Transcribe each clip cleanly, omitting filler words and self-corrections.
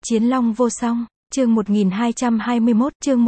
Chiến Long vô song, chương 1221, chương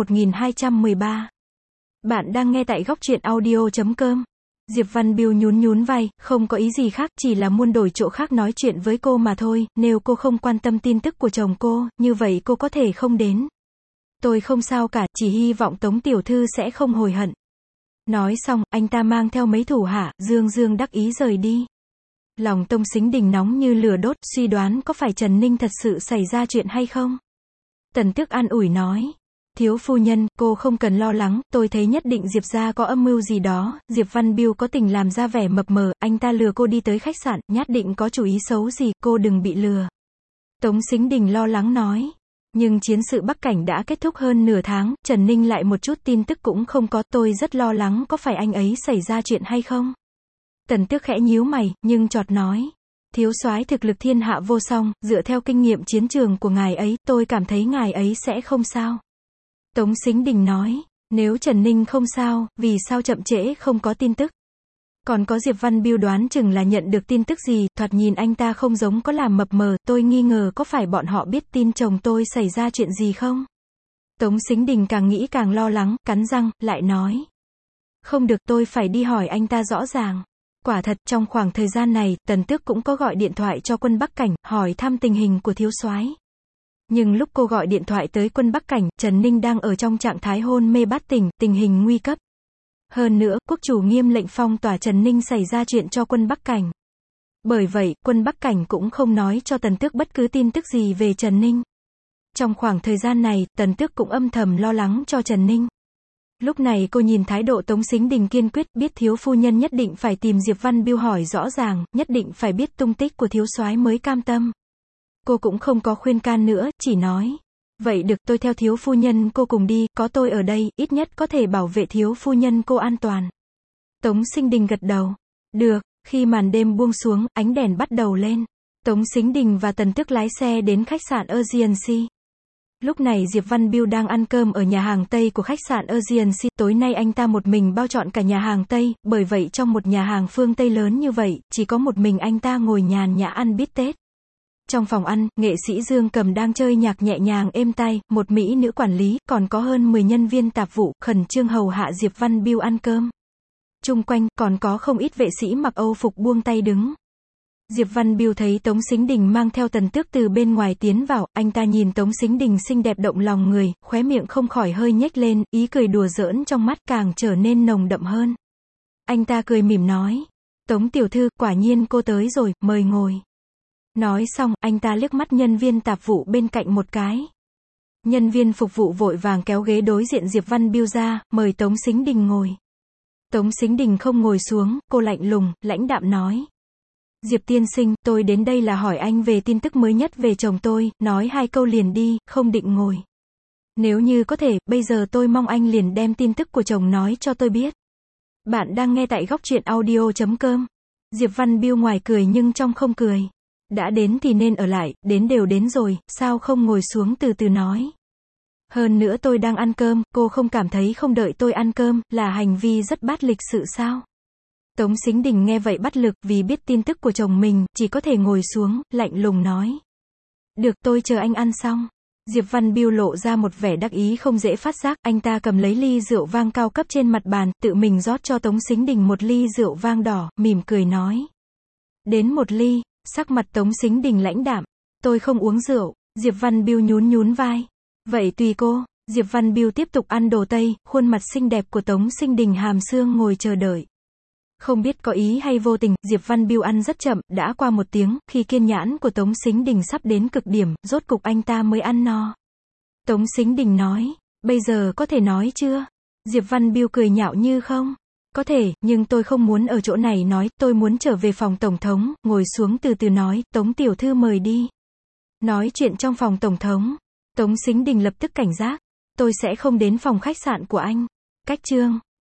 1213. Bạn đang nghe tại góc truyện audio.com. Diệp Văn Biêu nhún vai, không có ý gì khác, chỉ là muốn đổi chỗ khác nói chuyện với cô mà thôi, nếu cô không quan tâm tin tức của chồng cô, như vậy cô có thể không đến. Tôi không sao cả, chỉ hy vọng Tống tiểu thư sẽ không hối hận. Nói xong, anh ta mang theo mấy thủ hạ, dương đắc ý rời đi. Lòng Tống Sính Đình nóng như lửa đốt, suy đoán có phải Trần Ninh thật sự xảy ra chuyện hay không? Tần Tước an ủi nói. Thiếu phu nhân, cô không cần lo lắng, tôi thấy nhất định Diệp gia có âm mưu gì đó, Diệp Văn Biêu có tình làm ra vẻ mập mờ, anh ta lừa cô đi tới khách sạn, nhất định có chủ ý xấu gì, cô đừng bị lừa. Tống Sính Đình lo lắng nói. Nhưng chiến sự Bắc Cảnh đã kết thúc hơn nửa tháng, Trần Ninh lại một chút tin tức cũng không có, tôi rất lo lắng có phải anh ấy xảy ra chuyện hay không? Tần Tước khẽ nhíu mày, nhưng chợt nói. Thiếu soái thực lực thiên hạ vô song, dựa theo kinh nghiệm chiến trường của ngài ấy, tôi cảm thấy ngài ấy sẽ không sao. Tống Sính Đình nói, nếu Trần Ninh không sao, vì sao chậm trễ không có tin tức? Còn có Diệp Văn Biêu đoán chừng là nhận được tin tức gì, thoạt nhìn anh ta không giống có làm mập mờ, tôi nghi ngờ có phải bọn họ biết tin chồng tôi xảy ra chuyện gì không? Tống Sính Đình càng nghĩ càng lo lắng, cắn răng, lại nói. Không được, tôi phải đi hỏi anh ta rõ ràng. Quả thật, trong khoảng thời gian này, Tần Tước cũng có gọi điện thoại cho quân Bắc Cảnh, hỏi thăm tình hình của thiếu soái. Nhưng lúc cô gọi điện thoại tới quân Bắc Cảnh, Trần Ninh đang ở trong trạng thái hôn mê bát tỉnh, tình hình nguy cấp. Hơn nữa, quốc chủ nghiêm lệnh phong tỏa Trần Ninh xảy ra chuyện cho quân Bắc Cảnh. Bởi vậy, quân Bắc Cảnh cũng không nói cho Tần Tước bất cứ tin tức gì về Trần Ninh. Trong khoảng thời gian này, Tần Tước cũng âm thầm lo lắng cho Trần Ninh. Lúc này cô nhìn thái độ Tống Sính Đình kiên quyết, biết thiếu phu nhân nhất định phải tìm Diệp Văn Biêu hỏi rõ ràng, nhất định phải biết tung tích của thiếu soái mới cam tâm. Cô cũng không có khuyên can nữa, chỉ nói. Vậy được, tôi theo thiếu phu nhân cô cùng đi, có tôi ở đây, ít nhất có thể bảo vệ thiếu phu nhân cô an toàn. Tống Sính Đình gật đầu. Được, khi màn đêm buông xuống, ánh đèn bắt đầu lên. Tống Sính Đình và Tần Tước lái xe đến khách sạn Regency. Lúc này Diệp Văn Biêu đang ăn cơm ở nhà hàng Tây của khách sạn Regency, tối nay anh ta một mình bao trọn cả nhà hàng Tây, bởi vậy trong một nhà hàng phương Tây lớn như vậy, chỉ có một mình anh ta ngồi nhàn nhã ăn bít tết. Trong phòng ăn, nghệ sĩ Dương Cầm đang chơi nhạc nhẹ nhàng êm tai, một mỹ nữ quản lý, còn có hơn 10 nhân viên tạp vụ, khẩn trương hầu hạ Diệp Văn Biêu ăn cơm. Chung quanh, còn có không ít vệ sĩ mặc Âu phục buông tay đứng. Diệp Văn Biêu thấy Tống Sính Đình mang theo Tần Tước từ bên ngoài tiến vào, anh ta nhìn Tống Sính Đình xinh đẹp động lòng người, khóe miệng không khỏi hơi nhếch lên, ý cười đùa giỡn trong mắt càng trở nên nồng đậm hơn. Anh ta cười mỉm nói, Tống tiểu thư, quả nhiên cô tới rồi, mời ngồi. Nói xong, anh ta liếc mắt nhân viên tạp vụ bên cạnh một cái. Nhân viên phục vụ vội vàng kéo ghế đối diện Diệp Văn Biêu ra, mời Tống Sính Đình ngồi. Tống Sính Đình không ngồi xuống, cô lạnh lùng, lãnh đạm nói. Diệp tiên sinh, tôi đến đây là hỏi anh về tin tức mới nhất về chồng tôi, nói 2 câu liền đi, không định ngồi. Nếu như có thể, bây giờ tôi mong anh liền đem tin tức của chồng nói cho tôi biết. Bạn đang nghe tại góc truyện audio.com. Diệp Văn Biêu ngoài cười nhưng trong không cười. Đã đến thì nên ở lại, đến đều đến rồi, sao không ngồi xuống từ từ nói. Hơn nữa tôi đang ăn cơm, cô không cảm thấy không đợi tôi ăn cơm, là hành vi rất bát lịch sự sao? Tống Sính Đình nghe vậy bất lực, vì biết tin tức của chồng mình, chỉ có thể ngồi xuống, lạnh lùng nói. Được, tôi chờ anh ăn xong. Diệp Văn Biêu lộ ra một vẻ đắc ý không dễ phát giác, anh ta cầm lấy ly rượu vang cao cấp trên mặt bàn, tự mình rót cho Tống Sính Đình một ly rượu vang đỏ, mỉm cười nói. Đến một ly. Sắc mặt Tống Sính Đình lãnh đạm. Tôi không uống rượu. Diệp Văn Biêu nhún vai. Vậy tùy cô. Diệp Văn Biêu tiếp tục ăn đồ Tây, khuôn mặt xinh đẹp của Tống Sính Đình hàm xương ngồi chờ đợi. Không biết có ý hay vô tình, Diệp Văn Biêu ăn rất chậm, đã qua 1 tiếng, khi kiên nhẫn của Tống Sính Đình sắp đến cực điểm, rốt cục anh ta mới ăn no. Tống Sính Đình nói, bây giờ có thể nói chưa? Diệp Văn Biêu cười nhạo như không. Có thể, nhưng tôi không muốn ở chỗ này nói, tôi muốn trở về phòng tổng thống, ngồi xuống từ từ nói, Tống tiểu thư mời đi. Nói chuyện trong phòng tổng thống. Tống Sính Đình lập tức cảnh giác. Tôi sẽ không đến phòng khách sạn của anh. Cách chương.